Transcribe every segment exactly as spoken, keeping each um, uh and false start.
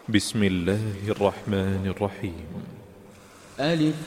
بسم الله الرحمن الرحيم. ألف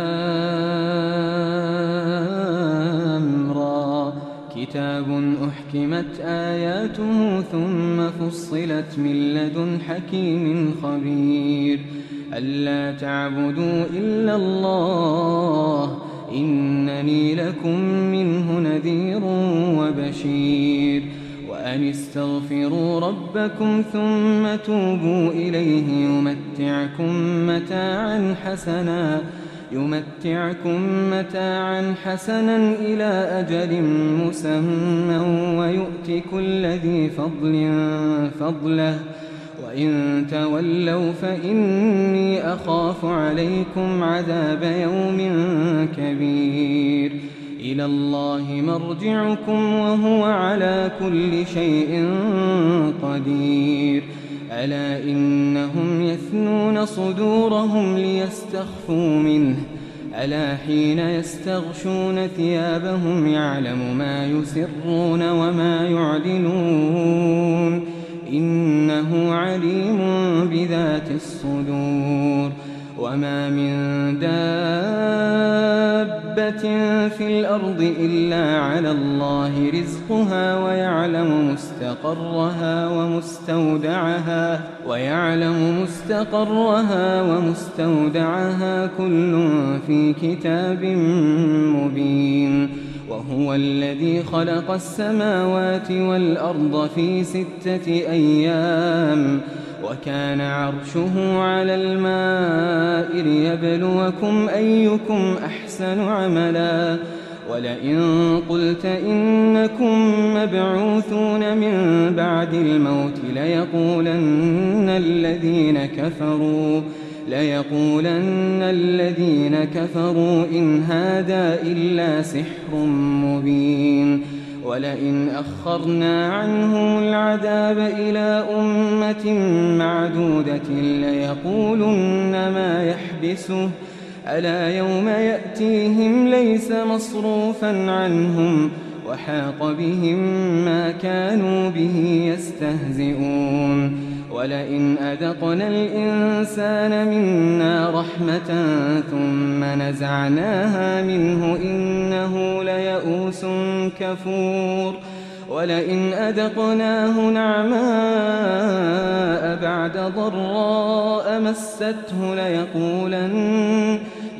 لام را كتاب أحكمت آياته ثم فصلت من لدن حكيم خبير ألا تعبدوا إلا الله إنني لكم منه نذير وبشير وأن استغفروا ربكم ثم توبوا إليه يمتعكم متاعا حسنا يمتعكم متاعا حسنا إلى أجل مسمى ويؤت كل ذي فضل فضله وإن تولوا فإني أخاف عليكم عذاب يوم كبير إلى الله مرجعكم وهو على كل شيء قدير ألا إنهم يثنون صدورهم ليستخفوا منه ألا حين يستغشون ثيابهم يعلم ما يسرون وما يعلنون إنه عليم بذات الصدور وما من دابة في الأرض إلا على الله رزقها ويعلم مستقرها ومستودعها ويعلم مستقرها ومستودعها كل في كتاب مبين وهو الذي خلق السماوات والأرض في ستة أيام وكان عرشه على الماء ليبلوكم أيكم أحسن عملا ولئن قلت إنكم مبعوثون من بعد الموت ليقولن الذين كفروا ليقولن الذين كفروا إن هذا إلا سحر مبين ولئن أخرنا عنهم العذاب إلى أمة معدودة ليقولن ما يحبسه ألا يوم يأتيهم ليس مصروفا عنهم وحاق بهم ما كانوا به يستهزئون ولئن أذقنا الإنسان منا رحمة ثم نزعناها منه إنه ليئوس كفور ولئن أذقناه نعماء بعد ضراء مسته ليقولن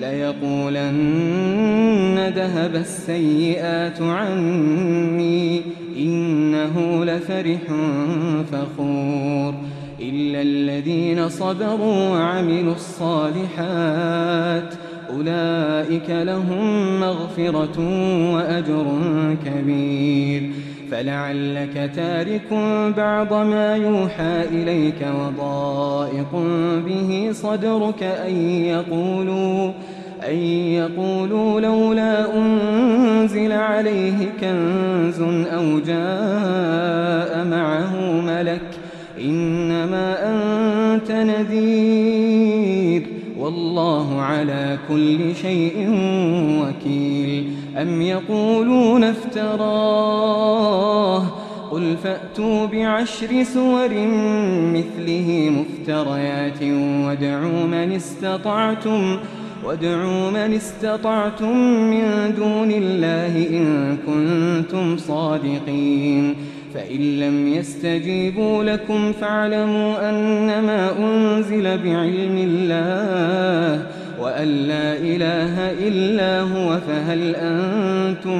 ليقولن ذهب السيئات عني إنه لفرح فخور إلا الذين صبروا وعملوا الصالحات أولئك لهم مغفرة وأجر كبير فلعلك تارك بعض ما يوحى إليك وضائق به صدرك أن يقولوا أن يقولوا لولا أنزل عليه كنز أو جاء معه ملك إنما أنت نذير والله على كل شيء وكيل أم يقولون افتراه قل فأتوا بعشر سور مثله مفتريات وادعوا من استطعتم وادعوا من استطعتم من دون الله إن كنتم صادقين فإن لم يستجيبوا لكم فاعلموا أنما أنزل بعلم الله وأن لا إله إلا هو فهل أنتم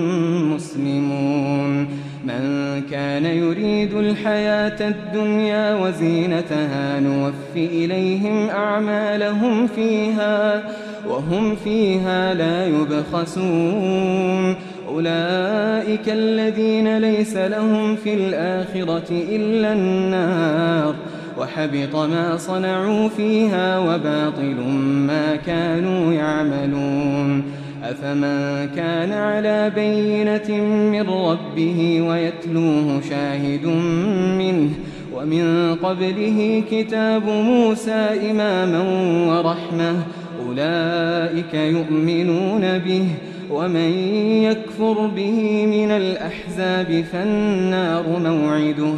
مسلمون من كان يريد الحياة الدنيا وزينتها نوف إليهم أعمالهم فيها وهم فيها لا يبخسون أولئك الذين ليس لهم في الآخرة إلا النار وحبط ما صنعوا فيها وباطل ما كانوا يعملون أفمن كان على بينة من ربه ويتلوه شاهد منه ومن قبله كتاب موسى إماما ورحمة أولئك يؤمنون به ومن يكفر به من الأحزاب فالنار موعده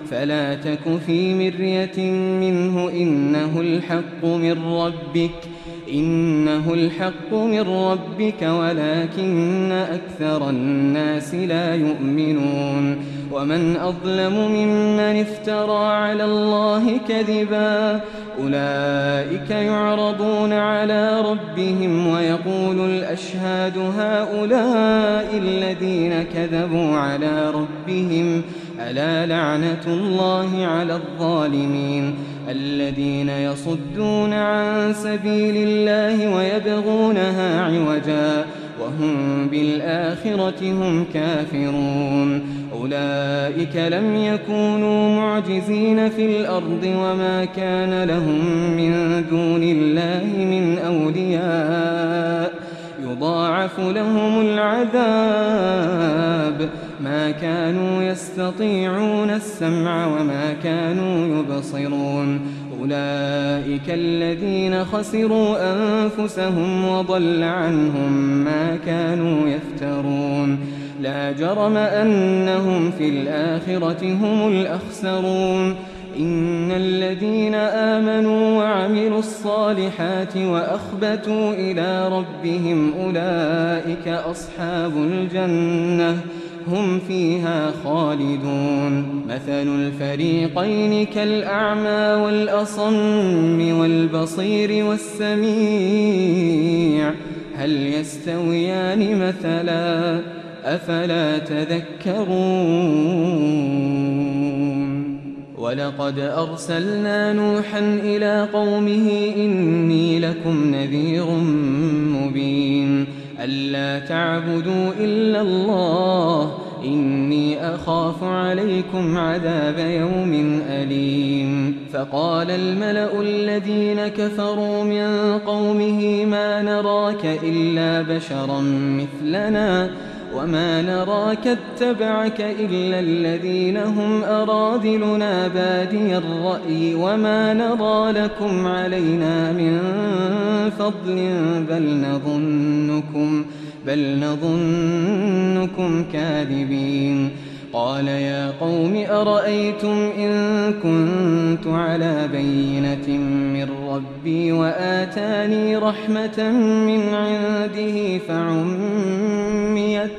فلا تك في مرية منه إنه الحق من ربك إنه الحق من ربك ولكن أكثر الناس لا يؤمنون ومن أظلم ممن افترى على الله كذبا أولئك يعرضون على ربهم ويقول الأشهاد هؤلاء الذين كذبوا على ربهم ألا لعنة الله على الظالمين الذين يصدون عن سبيل الله ويبغونها عوجا وهم بالآخرة هم كافرون أولئك لم يكونوا معجزين في الأرض وما كان لهم من دون الله من أولياء يضاعف لهم العذاب ما كانوا يستطيعون السمع وما كانوا يبصرون أولئك الذين خسروا أنفسهم وضل عنهم ما كانوا يفترون لا جرم أنهم في الآخرة هم الأخسرون إن الذين آمنوا وعملوا الصالحات وأخبتوا إلى ربهم أولئك أصحاب الجنة هم فيها خالدون مثل الفريقين كالأعمى والأصم والبصير والسميع هل يستويان مثلا أفلا تذكرون ولقد أرسلنا نوحا إلى قومه إني لكم نذير مبين ألا تعبدوا إلا الله إني أخاف عليكم عذاب يوم أليم فقال الملأ الذين كفروا من قومه ما نراك إلا بشرا مثلنا وما نراك اتبعك إلا الذين هم أراذلنا بادي الرأي وما نرى لكم علينا من فضل بل نظنكم, بل نظنكم كاذبين قال يا قوم أرأيتم إن كنت على بينة من ربي وآتاني رحمة من عنده فعميت,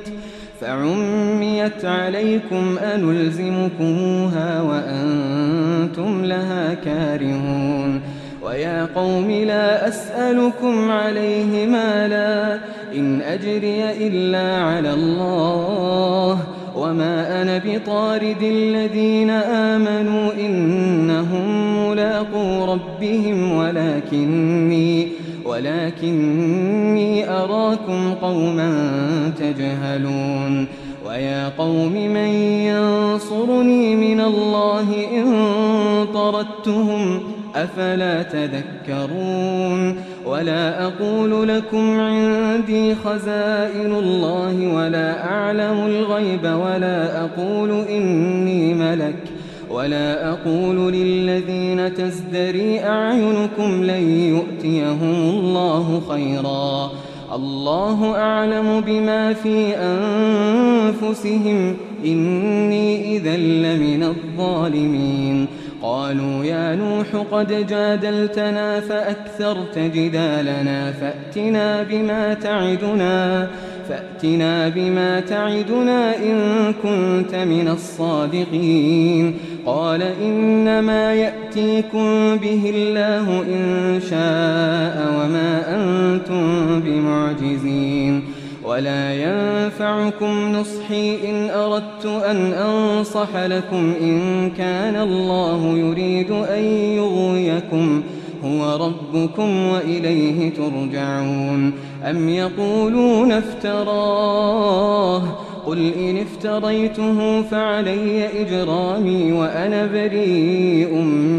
فعميت عليكم أنلزمكموها وأنتم لها كارهون ويا قوم لا أسألكم عليه مالا إن أجري إلا على الله وما أنا بطارد الذين آمنوا إنهم ملاقو ربهم ولكني, ولكني أراكم قوما تجهلون ويا قوم من ينصرني من الله إن طردتهم أفلا تذكرون ولا أقول لكم عندي خزائن الله ولا أعلم الغيب ولا أقول إني ملك ولا أقول للذين تزدري أعينكم لن يؤتيهم الله خيرا الله أعلم بما في أنفسهم إني إذا لمن الظالمين قالوا يا نوح قد جادلتنا فأكثرت جدالنا فأتنا بما تعدنا فأتنا بما تعدنا إن كنت من الصادقين قال إنما يأتيكم به الله إن شاء وما أنتم بمعجزين ولا ينفعكم نصحي إن أردت أن أنصح لكم إن كان الله يريد أن يغويكم هو ربكم وإليه ترجعون أم يقولون افتراه قل إن افتريته فعلي إجرامي وأنا بريء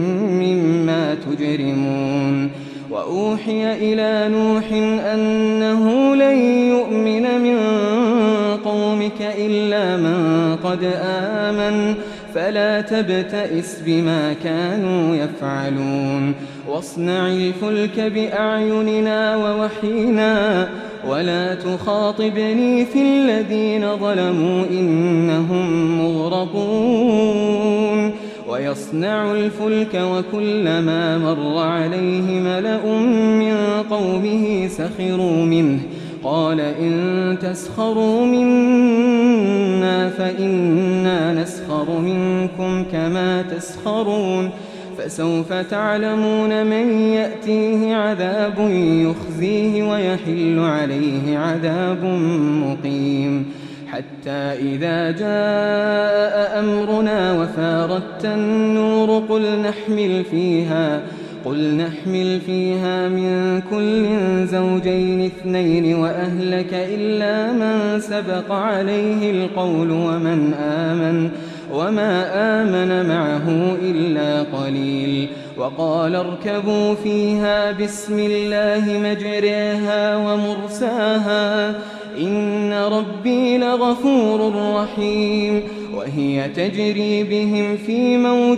مما تجرمون وأوحي إلى نوح أنه لن يؤمن من قومك إلا من قد آمن فلا تبتئس بما كانوا يفعلون واصنع الفلك بأعيننا ووحينا ولا تخاطبني في الذين ظلموا إنهم مغرقون ويصنع الفلك وكلما مر عليه ملأ من قومه سخروا منه قال إن تسخروا منا فإنا نسخر منكم كما تسخرون فسوف تعلمون من يأتيه عذاب يخزيه ويحل عليه عذاب مقيم حتى إذا جاء أمرنا وفارت النور قل نحمل فيها قل نحمل فيها من كل زوجين اثنين وأهلك إلا من سبق عليه القول ومن آمن وما آمن معه إلا قليل وقال اركبوا فيها بسم الله مجريها ومرساها إن ربي لغفور رحيم وهي تجري بهم في موج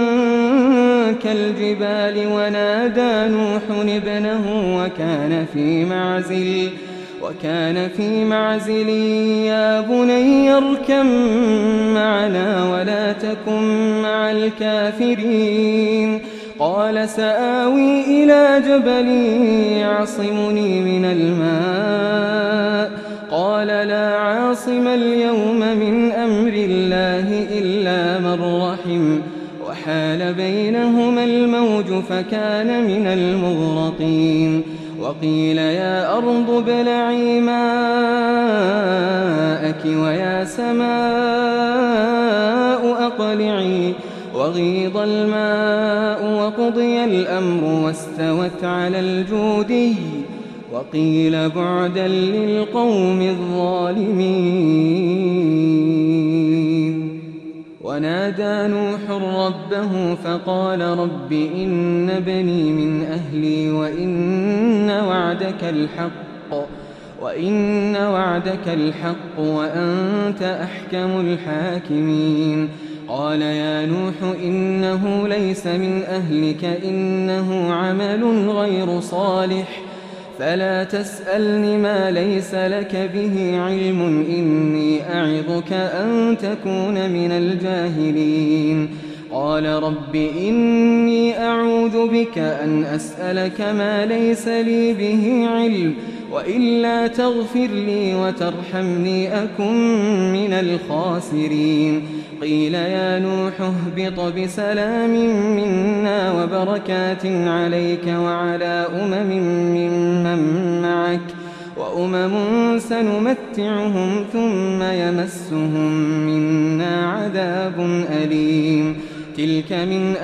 كالجبال ونادى نوح ابنه وكان في معزل وكان في معزل يا بني اركب معنا ولا تكن مع الكافرين قال سآوي إلى جبل يعصمني من الماء قال لا عاصم اليوم من أمر الله إلا من رحم وحال بينهما الموج فكان من المغرقين وقيل يا أرض ابلعي ماءك ويا سماء أقلعي وغيض الماء وقضي الأمر واستوت على الجودي وقيل بعدا للقوم الظالمين ونادى نوح ربه فقال رب إن بني من أهلي وإن وعدك الحق وإن وعدك الحق وأنت أحكم الحاكمين قال يا نوح إنه ليس من أهلك إنه عمل غير صالح فلا تسألني ما ليس لك به علم إني أعظك أن تكون من الجاهلين قال رب إني أعوذ بك أن أسألك ما ليس لي به علم وإلا تغفر لي وترحمني أكن من الخاسرين قيل يا نوح اهبط بسلام منا وبركات عليك وعلى أمم ممن معك وأمم سنمتعهم ثم يمسهم منا عذاب أليم تلك من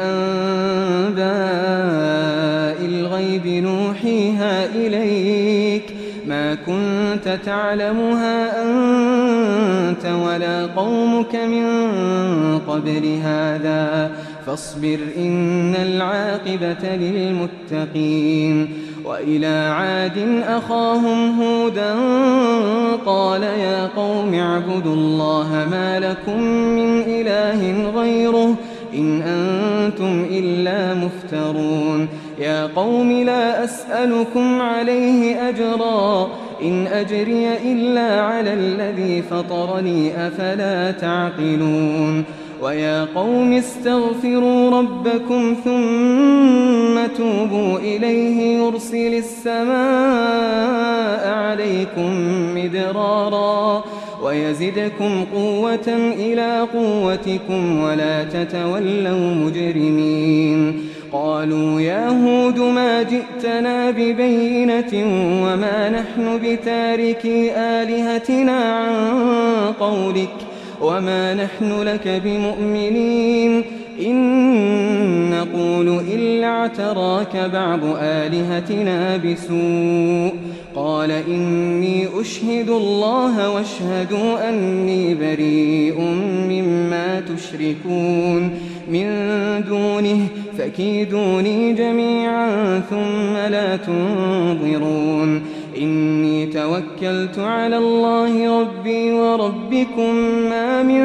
أنباء الغيب نوحيها إليك ما كنت تعلمها أنت ولا قومك من قبل هذا فاصبر إن العاقبة للمتقين وإلى عاد أخاهم هودا قال يا قوم اعبدوا الله ما لكم من إله غيره إن أنتم إلا مفترون يا قوم لا أسألكم عليه أجرا إن أجري إلا على الذي فطرني أفلا تعقلون ويا قوم استغفروا ربكم ثم توبوا إليه يرسل السماء عليكم مدرارا ويزدكم قوة إلى قوتكم ولا تتولوا مجرمين قالوا يا هود ما جئتنا ببينة وما نحن بتاركي آلهتنا عن قولك وما نحن لك بمؤمنين إن نقول إلا اعتراك بعض آلهتنا بسوء قال إني أشهد الله واشهدوا أني بريء مما تشركون من دونه فكيدوني جميعا ثم لا تنظرون إني توكلت على الله ربي وربكم ما من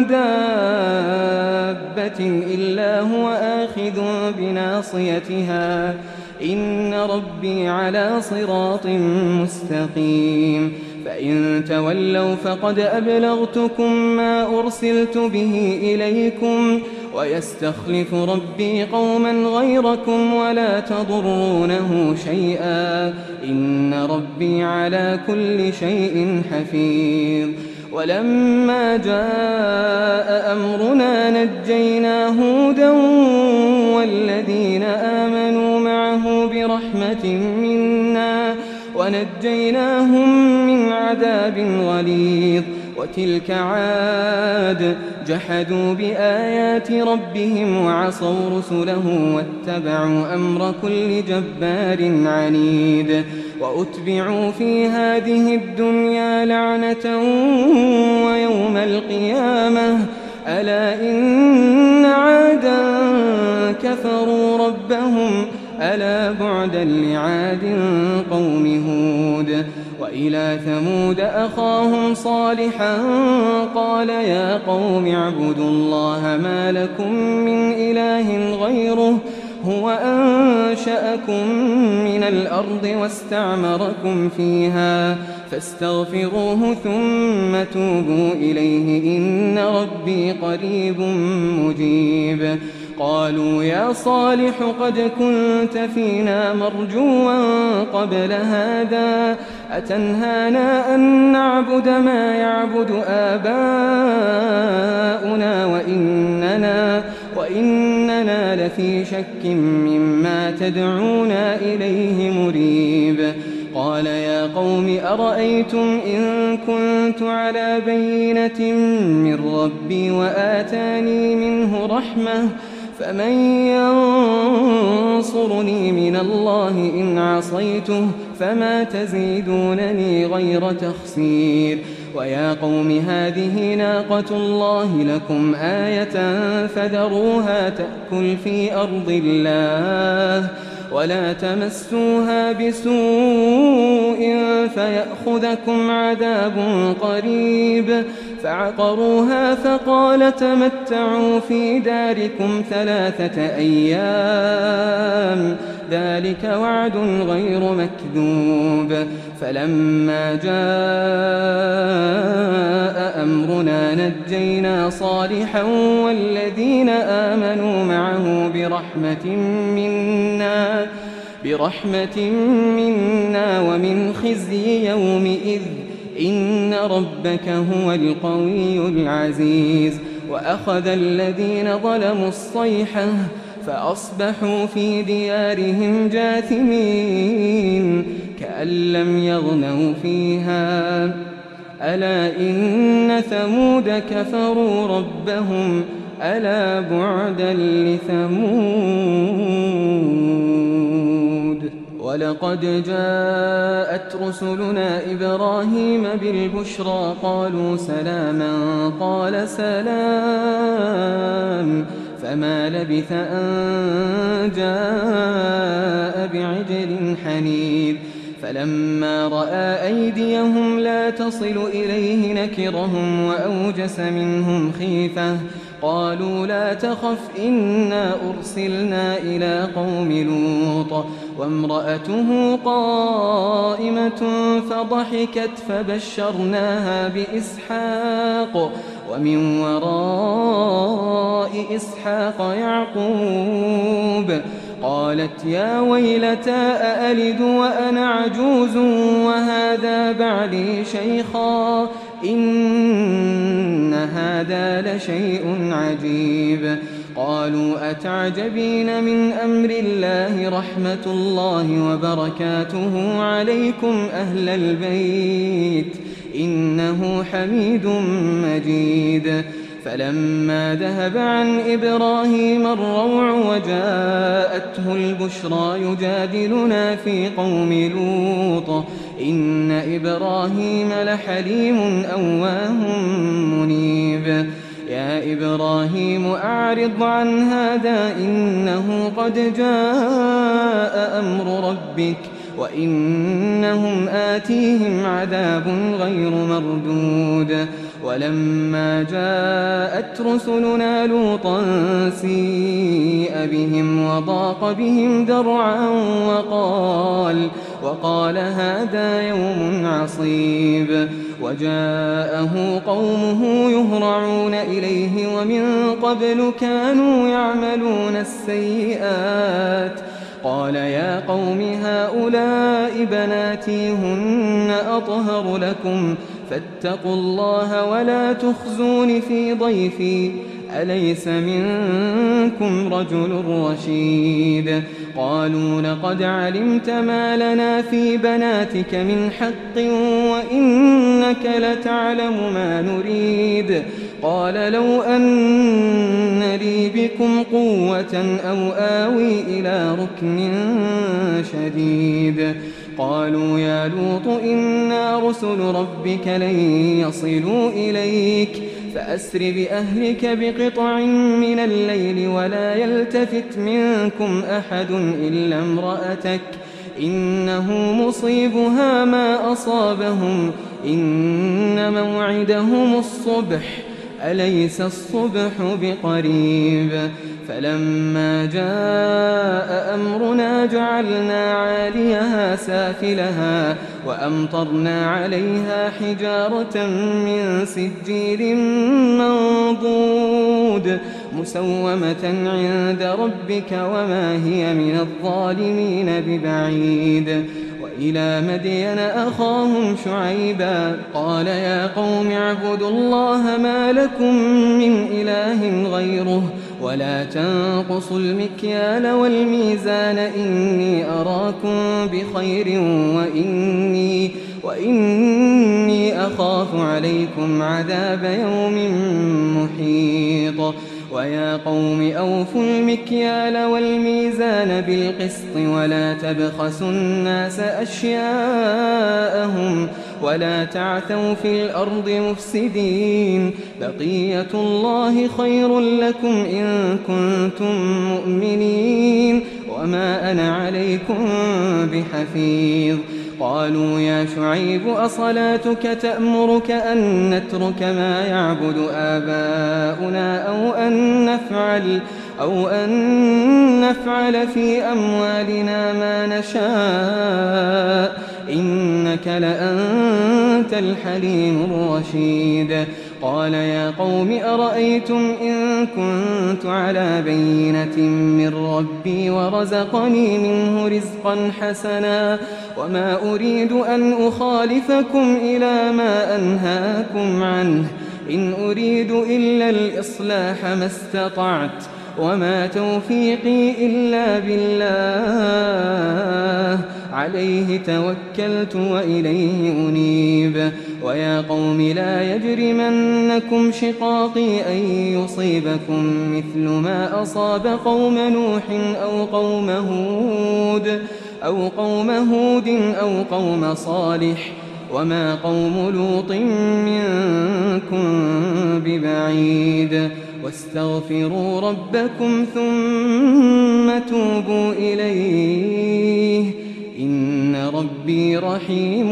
دابة إلا هو آخذ بناصيتها إن ربي على صراط مستقيم فإن تولوا فقد أبلغتكم ما أرسلت به إليكم ويستخلف ربي قوما غيركم ولا تضرونه شيئا إن ربي على كل شيء حفيظ. ولما جاء أمرنا نجينا هودا والذين آمنوا معه برحمة منا ونجيناهم من عذاب غليظ. وتلك عاد جحدوا بآيات ربهم وعصوا رسله واتبعوا أمر كل جبار عنيد. وأتبعوا في هذه الدنيا لعنة ويوم القيامة ألا إن عادا كفروا ربهم ألا بعدا لعاد قوم هود. وإلى ثمود أخاهم صالحا قال يا قوم اعبدوا الله ما لكم من إله غيره هو أنشأكم من الأرض واستعمركم فيها فاستغفروه ثم توبوا إليه إن ربي قريب مجيب. قالوا يا صالح قد كنت فينا مرجوا قبل هذا أتنهانا أن نعبد ما يعبد آباؤنا وإننا, وإننا لفي شك مما تدعونا إليه مريب. قال يا قوم أرأيتم إن كنت على بينة من ربي وآتاني منه رحمة فمن ينصرني من الله إن عصيته فما تزيدونني غير تخسير. ويا قوم هذه ناقة الله لكم آية فذروها تأكل في أرض الله ولا تمسوها بسوء فيأخذكم عذاب قريب. فعقروها فقال تمتعوا في داركم ثلاثة أيام ذلك وعد غير مكذوب. فلما جاء أمرنا نجينا صالحا والذين آمنوا معه برحمة منا برحمة منا ومن خزي يومئذ إن ربك هو القوي العزيز. وأخذ الذين ظلموا الصيحة فأصبحوا في ديارهم جاثمين كأن لم يغنوا فيها ألا إن ثمود كفروا ربهم ألا بعدا لثمود. ولقد جاءت رسلنا إبراهيم بالبشرى قالوا سلاما قال سلام فما لبث أن جاء بعجل حنيذ. فلما رأى أيديهم لا تصل إليه نكرهم وأوجس منهم خيفة قالوا لا تخف إنا أرسلنا إلى قوم لوط وامرأته قائمة فضحكت فبشرناها بإسحاق ومن وراء إسحاق يعقوب. قالت يا ويلتى أألد وأنا عجوز وهذا بعلي شيخا إن هذا لشيء عجيب. قالوا أتعجبين من أمر الله رحمة الله وبركاته عليكم أهل البيت إنه حميد مجيد. فلما ذهب عن إبراهيم الروع وجاءته البشرى يجادلنا في قوم لوط إن إبراهيم لحليم أواه منيب. يا إبراهيم أعرض عن هذا إنه قد جاء أمر ربك وإنهم آتيهم عذاب غير مردود. ولما جاءت رسلنا لوطا سيء بهم وضاق بهم ذرعا وقال, وقال هذا يوم عصيب. وجاءه قومه يهرعون إليه ومن قبل كانوا يعملون السيئات. قال يا قوم هؤلاء بناتي هن أطهر لكم فاتقوا الله ولا تخزون في ضيفي أليس منكم رجل رشيد. قالوا لقد علمت ما لنا في بناتك من حق وإنك لتعلم ما نريد. قال لو أن لي بكم قوة أو آوي إلى ركن شديد. قالوا يا لوط إنا رسل ربك لن يصلوا إليك فأسر بأهلك بقطع من الليل ولا يلتفت منكم أحد إلا امرأتك إنه مصيبها ما أصابهم إن موعدهم الصبح أليس الصبح بقريب. فلما جاء أمرنا جعلنا عاليها سافلها وأمطرنا عليها حجارة من سجيل منضود مسومة عند ربك وما هي من الظالمين ببعيد. وإلى مدين أخاهم شعيبا قال يا قوم اعبدوا الله ما لكم من إله غيره ولا تنقصوا المكيال والميزان إني أراكم بخير وإني, وإني أخاف عليكم عذاب يوم محيط. ويا قوم أوفوا المكيال والميزان بالقسط ولا تبخسوا الناس أشياءهم ولا تعثوا في الأرض مفسدين. بقية الله خير لكم إن كنتم مؤمنين وما أنا عليكم بحفيظ. قالوا يا شعيب أصلاتك تأمرك أن نترك ما يعبد آباؤنا أو أن نفعل أو أن نفعل في أموالنا ما نشاء إنك لأنت الحليم الرشيد. قال يا قوم أرأيتم إن كنت على بينة من ربي ورزقني منه رزقا حسنا وما أريد أن أخالفكم إلى ما أنهاكم عنه إن أريد إلا الإصلاح ما استطعت وما توفيقي إلا بالله عليه توكلت وإليه أنيب. ويا قوم لا يجرمنكم شقاقي أن يصيبكم مثل ما أصاب قوم نوح أو قوم هود أو قوم هود أو قوم صالح وما قوم لوط منكم ببعيد. واستغفروا ربكم ثم توبوا إليه إن ربي رحيم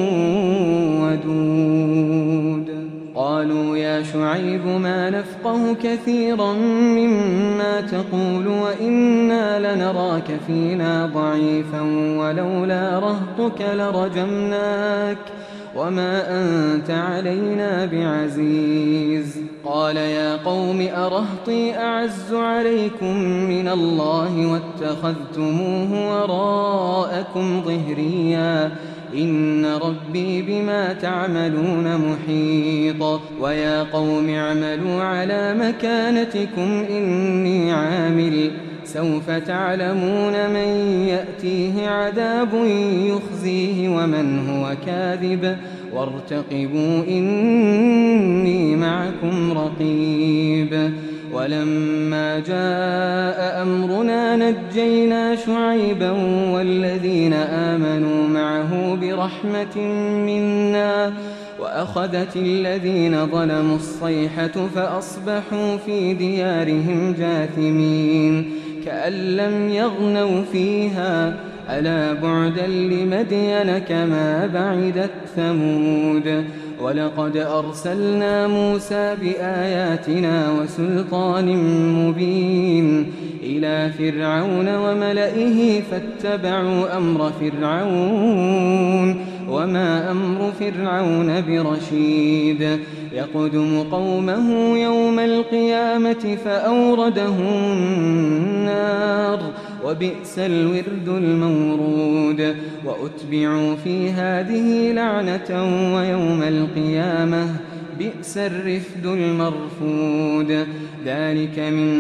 ودود. قالوا يا شعيب ما نفقه كثيرا مما تقول وإنا لنراك فينا ضعيفا ولولا رهطك لرجمناك وما أنت علينا بعزيز. قال يا قوم أرهطي أعز عليكم من الله واتخذتموه وراءكم ظهريا إن ربي بما تعملون محيط. ويا قوم اعملوا على مكانتكم إني عامل سوف تعلمون من يأتيه عذاب يخزيه ومن هو كاذب وارتقبوا إني معكم رقيب. ولما جاء أمرنا نجينا شعيبا والذين آمنوا معه برحمة منا وأخذت الذين ظلموا الصيحة فأصبحوا في ديارهم جاثمين كأن لم يغنوا فيها ألا بعدا لمدين كما بعدت ثمود ولقد أرسلنا موسى بآياتنا وسلطان مبين إلى فرعون وملئه فاتبعوا أمر فرعون وما أمر فرعون برشيد يقدم قومه يوم القيامة فأوردهم النار وبئس الورد المورود وأتبعوا في هذه لعنة ويوم القيامة بئس الرفد المرفود ذلك من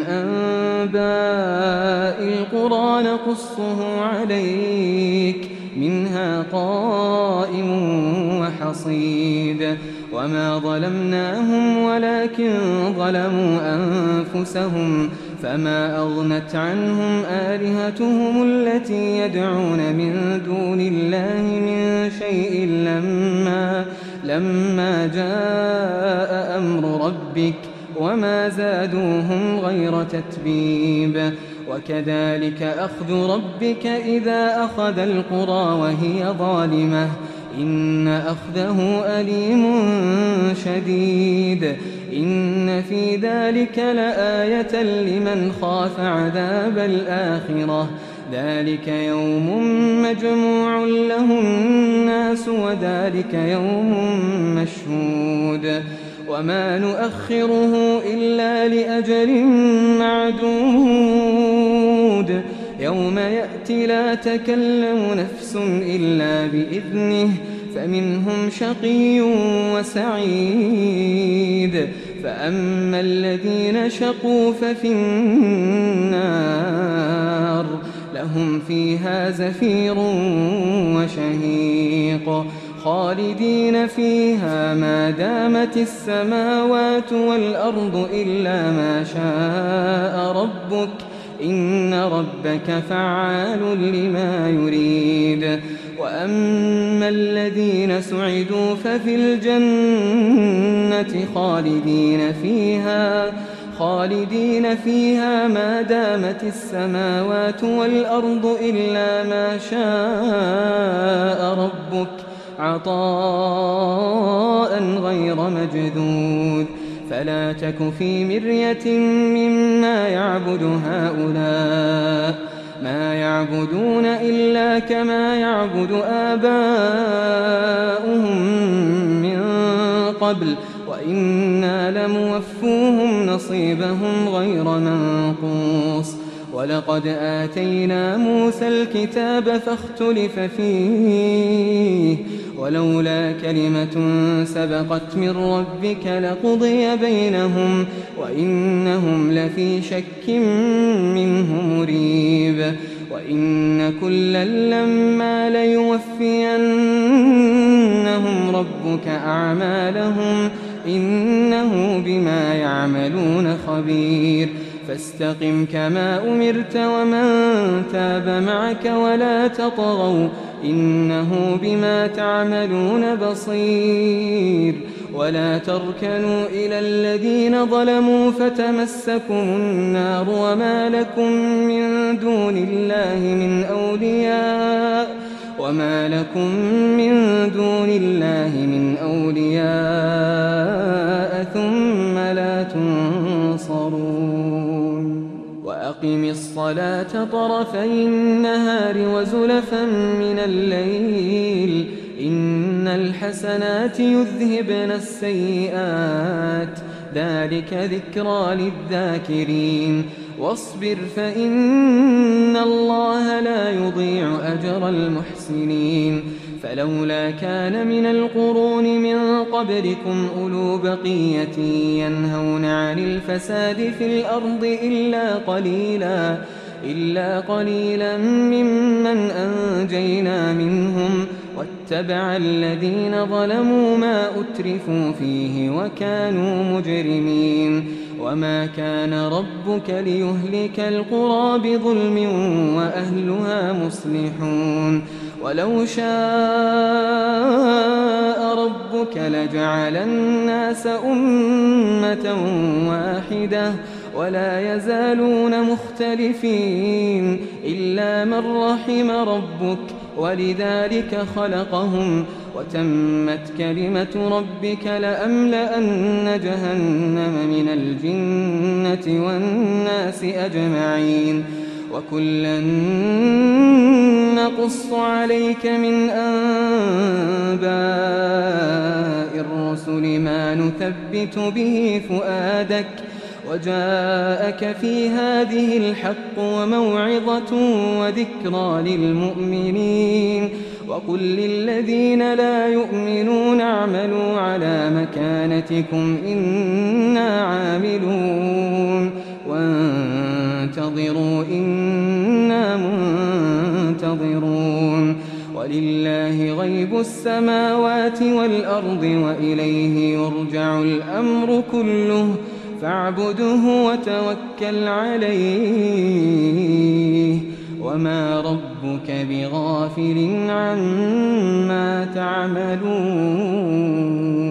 أنباء القرى نقصه عليك منها قائم وحصيد وما ظلمناهم ولكن ظلموا أنفسهم فما أغنت عنهم آلهتهم التي يدعون من دون الله من شيء لما, لما جاء أمر ربك وما زادوهم غير تتبيب وكذلك أخذ ربك إذا أخذ القرى وهي ظالمة إن أخذه أليم شديد إن في ذلك لآية لمن خاف عذاب الآخرة ذلك يوم مجموع له الناس وذلك يوم مشهود وما نؤخره إلا لأجل معدود يوم يأتي لا تكلم نفس إلا بإذنه فمنهم شقي وسعيد فأما الذين شقوا ففي النار لهم فيها زفير وشهيق خالدين فيها ما دامت السماوات والأرض إلا ما شاء ربك إن ربك فعال لما يريد وأما الذين سعدوا ففي الجنة خالدين فيها خالدين فيها ما دامت السماوات والأرض إلا ما شاء ربك عطاء غير مجذوذ فلا تك في مرية مما يعبد هؤلاء ما يعبدون إلا كما يعبد آباؤهم من قبل وإنا لموفوهم نصيبهم غير منقوص ولقد آتينا موسى الكتاب فاختلف فيه ولولا كلمة سبقت من ربك لقضي بينهم وإنهم لفي شك منه مريب وإن كلا لما ليوفينهم ربك أعمالهم إنه بما يعملون خبير فاستقم كما أمرت ومن تاب معك ولا تطغوا إنه بما تعملون بصير ولا تركنوا إلى الذين ظلموا فتمسكم النار وما لكم من دون الله من أولياء وما لكم من دون الله من أولياء ثم لا تنصرون وأقم الصلاة طرفي النهار وزلفا من الليل إن الحسنات يذهبن السيئات ذلك ذكرى للذاكرين واصبر فإن الله لا يضيع أجر المحسنين فلولا كان من القرون من قبلكم أولو بقية ينهون عن الفساد في الأرض إلا قليلا إلا قليلا ممن أنجينا منهم واتبع الذين ظلموا ما أترفوا فيه وكانوا مجرمين وما كان ربك ليهلك القرى بظلم وأهلها مصلحون ولو شاء ربك لجعل الناس أمة واحدة ولا يزالون مختلفين إلا من رحم ربك ولذلك خلقهم وتمت كلمة ربك لأملأن جهنم من الجنة والناس أجمعين وكلا نقص عليك من أنباء الرسل ما نثبت به فؤادك وجاءك في هذه الحق وموعظة وذكرى للمؤمنين وقل للذين لا يؤمنون اعملوا على مكانتكم إنا عاملون وانتظروا إنا منتظرون ولله غيب السماوات والأرض وإليه يرجع الأمر كله فاعبده وتوكل عليه وما ربك بغافل عما تعملون